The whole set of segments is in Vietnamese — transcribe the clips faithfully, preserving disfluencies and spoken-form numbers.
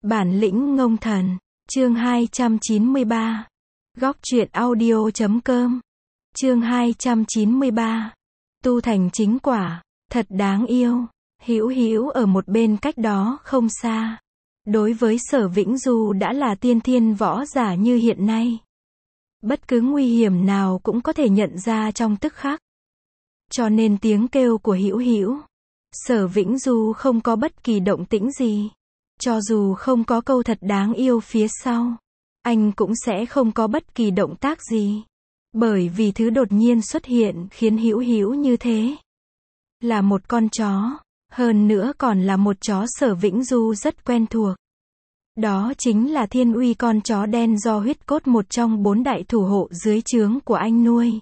Bản lĩnh ngông thần, chương hai trăm chín mươi ba. Góc truyện audio chấm com. Chương hai trăm chín mươi ba. Tu thành chính quả, thật đáng yêu. Hữu Hữu ở một bên cách đó không xa. Đối với Sở Vĩnh Du đã là tiên thiên võ giả như hiện nay. Bất cứ nguy hiểm nào cũng có thể nhận ra trong tức khắc. Cho nên tiếng kêu của Hữu Hữu, Sở Vĩnh Du không có bất kỳ động tĩnh gì. Cho dù không có câu thật đáng yêu phía sau, anh cũng sẽ không có bất kỳ động tác gì. Bởi vì thứ đột nhiên xuất hiện khiến Hữu Hữu như thế. Là một con chó, hơn nữa còn là một chó Sở Vĩnh Du rất quen thuộc. Đó chính là Thiên Uy, con chó đen do Huyết Cốt, một trong bốn đại thủ hộ dưới trướng của anh nuôi.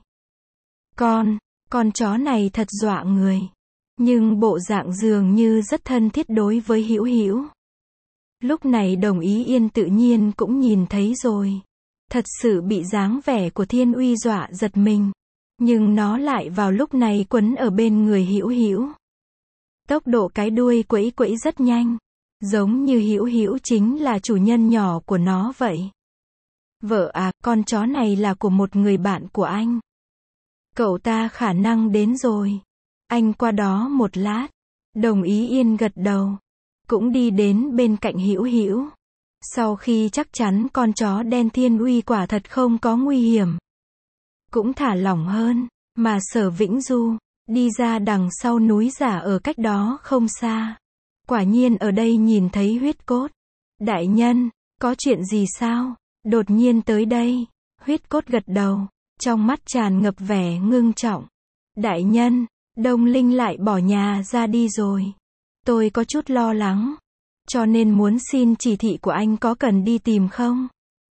Con, con chó này thật dọa người. Nhưng bộ dạng dường như rất thân thiết đối với Hữu Hữu. Lúc này Đồng Ý Yên tự nhiên cũng nhìn thấy rồi. Thật sự bị dáng vẻ của Thiên Uy dọa giật mình. Nhưng nó lại vào lúc này quấn ở bên người Hữu Hữu. Tốc độ cái đuôi quẫy quẫy rất nhanh. Giống như Hữu Hữu chính là chủ nhân nhỏ của nó vậy. Vợ à, con chó này là của một người bạn của anh. Cậu ta khả năng đến rồi. Anh qua đó một lát. Đồng Ý Yên gật đầu. Cũng đi đến bên cạnh Hữu Hữu. Sau khi chắc chắn con chó đen Thiên Uy quả thật không có nguy hiểm, cũng thả lỏng hơn, mà Sở Vĩnh Du đi ra đằng sau núi giả ở cách đó không xa. Quả nhiên ở đây nhìn thấy Huyết Cốt. Đại nhân, có chuyện gì sao? Đột nhiên tới đây. Huyết Cốt gật đầu, trong mắt tràn ngập vẻ ngưng trọng. Đại nhân, Đông Linh lại bỏ nhà ra đi rồi. Tôi có chút lo lắng, cho nên muốn xin chỉ thị của anh, có cần đi tìm không?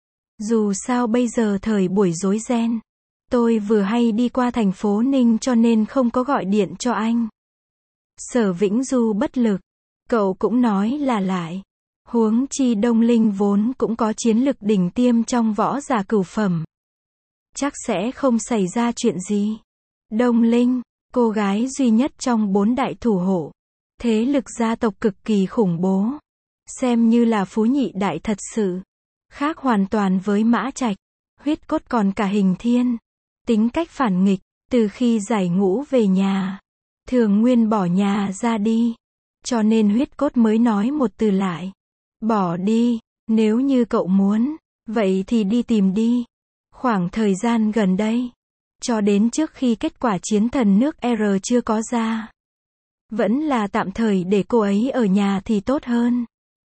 Dù sao bây giờ thời buổi rối ren, tôi vừa hay đi qua thành phố Ninh cho nên không có gọi điện cho anh. Sở Vĩnh Du bất lực, cậu cũng nói là lại. Huống chi Đông Linh vốn cũng có chiến lực đỉnh tiêm trong võ giả cửu phẩm. Chắc sẽ không xảy ra chuyện gì. Đông Linh, cô gái duy nhất trong bốn đại thủ hộ. Thế lực gia tộc cực kỳ khủng bố. Xem như là phú nhị đại thật sự. Khác hoàn toàn với Mã Trạch, Huyết Cốt còn cả Hình Thiên. Tính cách phản nghịch, từ khi giải ngũ về nhà, thường nguyên bỏ nhà ra đi. Cho nên Huyết Cốt mới nói một từ lại. Bỏ đi, nếu như cậu muốn, vậy thì đi tìm đi. Khoảng thời gian gần đây, cho đến trước khi kết quả chiến thần nước R chưa có ra, vẫn là tạm thời để cô ấy ở nhà thì tốt hơn.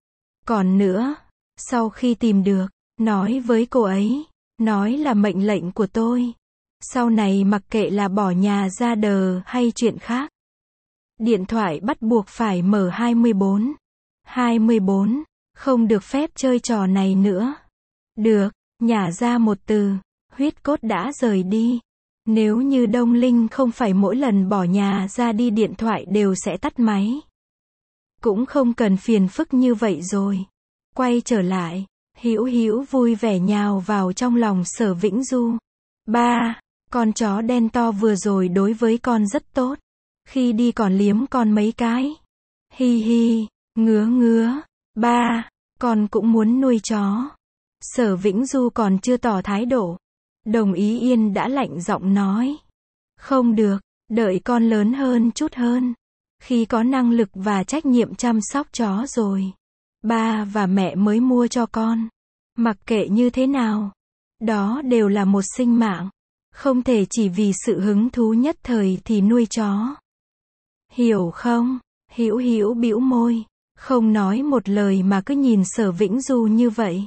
Còn nữa, sau khi tìm được, nói với cô ấy, nói là mệnh lệnh của tôi. Sau này mặc kệ là bỏ nhà ra đờ hay chuyện khác, điện thoại bắt buộc phải mở hai mươi bốn. hai mươi bốn, không được phép chơi trò này nữa. Được, nhả ra một từ, Huyết Cốt đã rời đi. Nếu như Đông Linh không phải mỗi lần bỏ nhà ra đi điện thoại đều sẽ tắt máy, cũng không cần phiền phức như vậy rồi. Quay trở lại, Hữu Hữu vui vẻ nhào vào trong lòng Sở Vĩnh Du. Ba, con chó đen to vừa rồi đối với con rất tốt. Khi đi còn liếm con mấy cái. Hi hi, ngứa ngứa. Ba, con cũng muốn nuôi chó. Sở Vĩnh Du còn chưa tỏ thái độ, Đồng Ý Yên đã lạnh giọng nói. Không được, đợi con lớn hơn chút hơn. Khi có năng lực và trách nhiệm chăm sóc chó rồi, ba và mẹ mới mua cho con. Mặc kệ như thế nào, đó đều là một sinh mạng. Không thể chỉ vì sự hứng thú nhất thời thì nuôi chó. Hiểu không? Hữu Hữu bĩu môi, không nói một lời mà cứ nhìn Sở Vĩnh Du như vậy.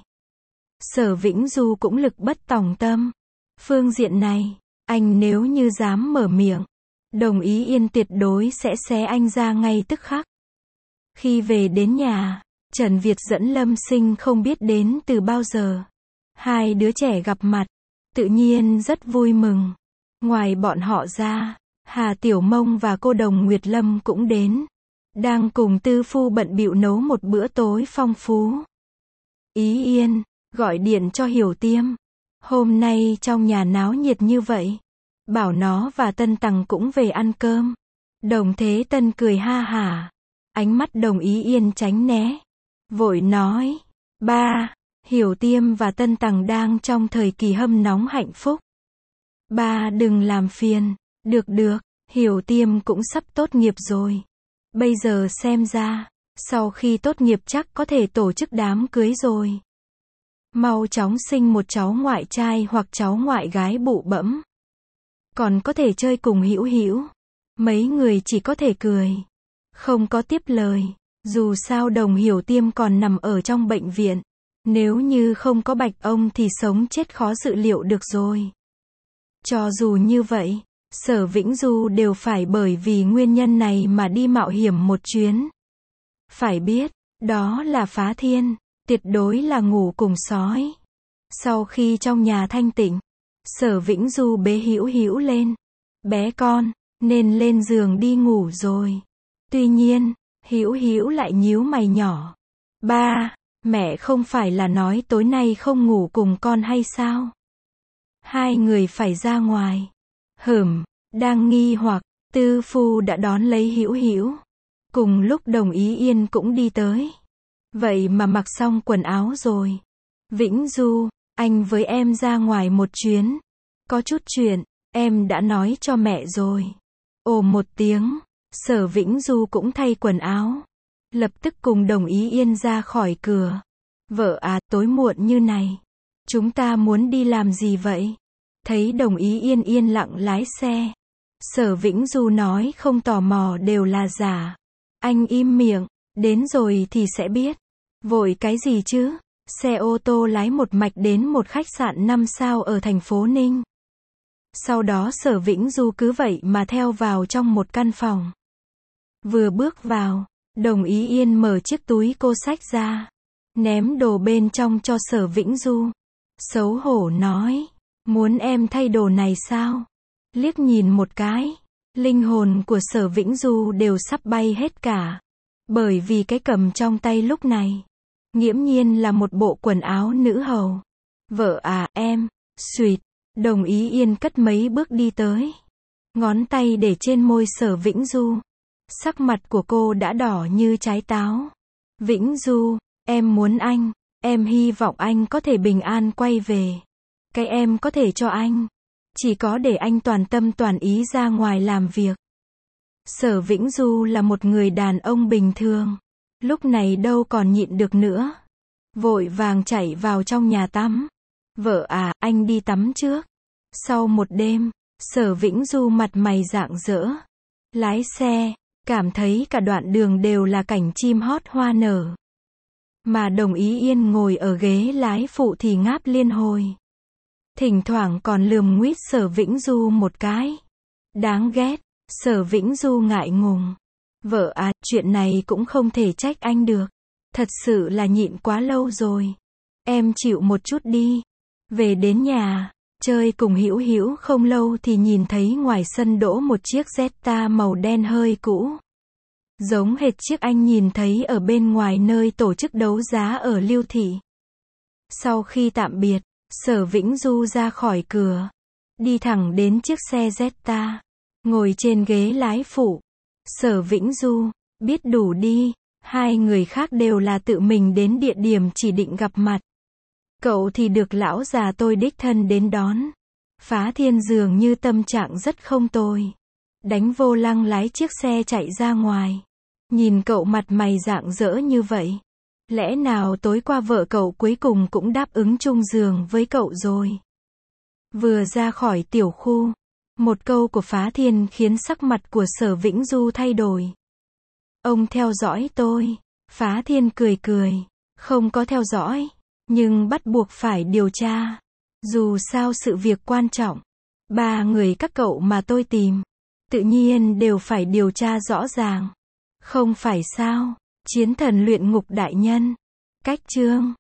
Sở Vĩnh Du cũng lực bất tòng tâm. Phương diện này, anh nếu như dám mở miệng, Đồng Ý Yên tuyệt đối sẽ xé anh ra ngay tức khắc. Khi về đến nhà, Trần Việt dẫn Lâm Sinh không biết đến từ bao giờ. Hai đứa trẻ gặp mặt, tự nhiên rất vui mừng. Ngoài bọn họ ra, Hà Tiểu Mông và cô Đồng Nguyệt Lâm cũng đến. Đang cùng tư phu bận bịu nấu một bữa tối phong phú. Ý Yên, gọi điện cho Hiểu Tiêm. Hôm nay trong nhà náo nhiệt như vậy, bảo nó và Tân Tằng cũng về ăn cơm. Đồng Thế Tân cười ha hả. Ánh mắt Đồng Ý Yên tránh né. vội nói, ba, Hiểu Tiêm và Tân Tằng đang trong thời kỳ hâm nóng hạnh phúc. Ba đừng làm phiền, được được, Hiểu Tiêm cũng sắp tốt nghiệp rồi. Bây giờ xem ra, sau khi tốt nghiệp chắc có thể tổ chức đám cưới rồi. Mau chóng sinh một cháu ngoại trai hoặc cháu ngoại gái bụ bẫm. Còn có thể chơi cùng Hữu Hữu. Mấy người chỉ có thể cười. Không có tiếp lời. Dù sao Đồng Hiểu Tiêm còn nằm ở trong bệnh viện. Nếu như không có Bạch ông thì sống chết khó dự liệu được rồi. Cho dù như vậy, Sở Vĩnh Du đều phải bởi vì nguyên nhân này mà đi mạo hiểm một chuyến. Phải biết, đó là phá thiên, tuyệt đối là ngủ cùng sói. Sau khi trong nhà thanh tịnh, Sở Vĩnh Du bế Hữu Hữu lên. Bé con, nên lên giường đi ngủ rồi. Tuy nhiên, Hữu Hữu lại nhíu mày nhỏ. Ba, mẹ không phải là nói tối nay không ngủ cùng con hay sao? Hai người phải ra ngoài. Hửm, đang nghi hoặc, Tư Phu đã đón lấy Hữu Hữu. Cùng lúc Đồng Ý Yên cũng đi tới. Vậy mà mặc xong quần áo rồi. Vĩnh Du, anh với em ra ngoài một chuyến. Có chút chuyện, em đã nói cho mẹ rồi. Ồ một tiếng, Sở Vĩnh Du cũng thay quần áo. Lập tức cùng Đồng Ý Yên ra khỏi cửa. Vợ à, tối muộn như này. Chúng ta muốn đi làm gì vậy? Thấy Đồng Ý Yên yên lặng lái xe. Sở Vĩnh Du nói không tò mò đều là giả. Anh im miệng, đến rồi thì sẽ biết. Vội cái gì chứ? Xe ô tô lái một mạch đến một khách sạn năm sao ở thành phố Ninh. Sau đó Sở Vĩnh Du cứ vậy mà theo vào trong một căn phòng. Vừa bước vào, Đồng Ý Yên mở chiếc túi cô xách ra. Ném đồ bên trong cho Sở Vĩnh Du. Xấu hổ nói, muốn em thay đồ này sao? Liếc nhìn một cái, linh hồn của Sở Vĩnh Du đều sắp bay hết cả. Bởi vì cái cầm trong tay lúc này, nghiễm nhiên là một bộ quần áo nữ hầu. Vợ à, em, suýt, Đồng Ý Yên cất mấy bước đi tới. Ngón tay để trên môi Sở Vĩnh Du. Sắc mặt của cô đã đỏ như trái táo. Vĩnh Du, em muốn anh, em hy vọng anh có thể bình an quay về. Cái em có thể cho anh, chỉ có để anh toàn tâm toàn ý ra ngoài làm việc. Sở Vĩnh Du là một người đàn ông bình thường. Lúc này đâu còn nhịn được nữa. Vội vàng chạy vào trong nhà tắm. Vợ à, anh đi tắm trước. Sau một đêm, Sở Vĩnh Du mặt mày rạng rỡ. Lái xe, cảm thấy cả đoạn đường đều là cảnh chim hót hoa nở. Mà Đồng Ý Yên ngồi ở ghế lái phụ thì ngáp liên hồi. Thỉnh thoảng còn lườm nguýt Sở Vĩnh Du một cái. Đáng ghét, Sở Vĩnh Du ngại ngùng. Vợ à, chuyện này cũng không thể trách anh được. Thật sự là nhịn quá lâu rồi. Em chịu một chút đi. Về đến nhà, chơi cùng Hữu Hữu không lâu thì nhìn thấy ngoài sân đỗ một chiếc Jetta màu đen hơi cũ. Giống hệt chiếc anh nhìn thấy ở bên ngoài nơi tổ chức đấu giá ở Lưu Thị. Sau khi tạm biệt, Sở Vĩnh Du ra khỏi cửa. Đi thẳng đến chiếc xe Jetta. Ngồi trên ghế lái phụ. Sở Vĩnh Du, biết đủ đi. Hai người khác đều là tự mình đến địa điểm chỉ định gặp mặt. Cậu thì được lão già tôi đích thân đến đón. Phá Thiên dường như tâm trạng rất không tồi. Đánh vô lăng lái chiếc xe chạy ra ngoài. Nhìn cậu mặt mày rạng rỡ như vậy. Lẽ nào tối qua vợ cậu cuối cùng cũng đáp ứng chung giường với cậu rồi. Vừa ra khỏi tiểu khu, một câu của Phá Thiên khiến sắc mặt của Sở Vĩnh Du thay đổi. Ông theo dõi tôi. Phá Thiên cười cười. Không có theo dõi, nhưng bắt buộc phải điều tra. Dù sao sự việc quan trọng. Ba người các cậu mà tôi tìm, tự nhiên đều phải điều tra rõ ràng. Không phải sao? Chiến thần luyện ngục đại nhân. Cách chương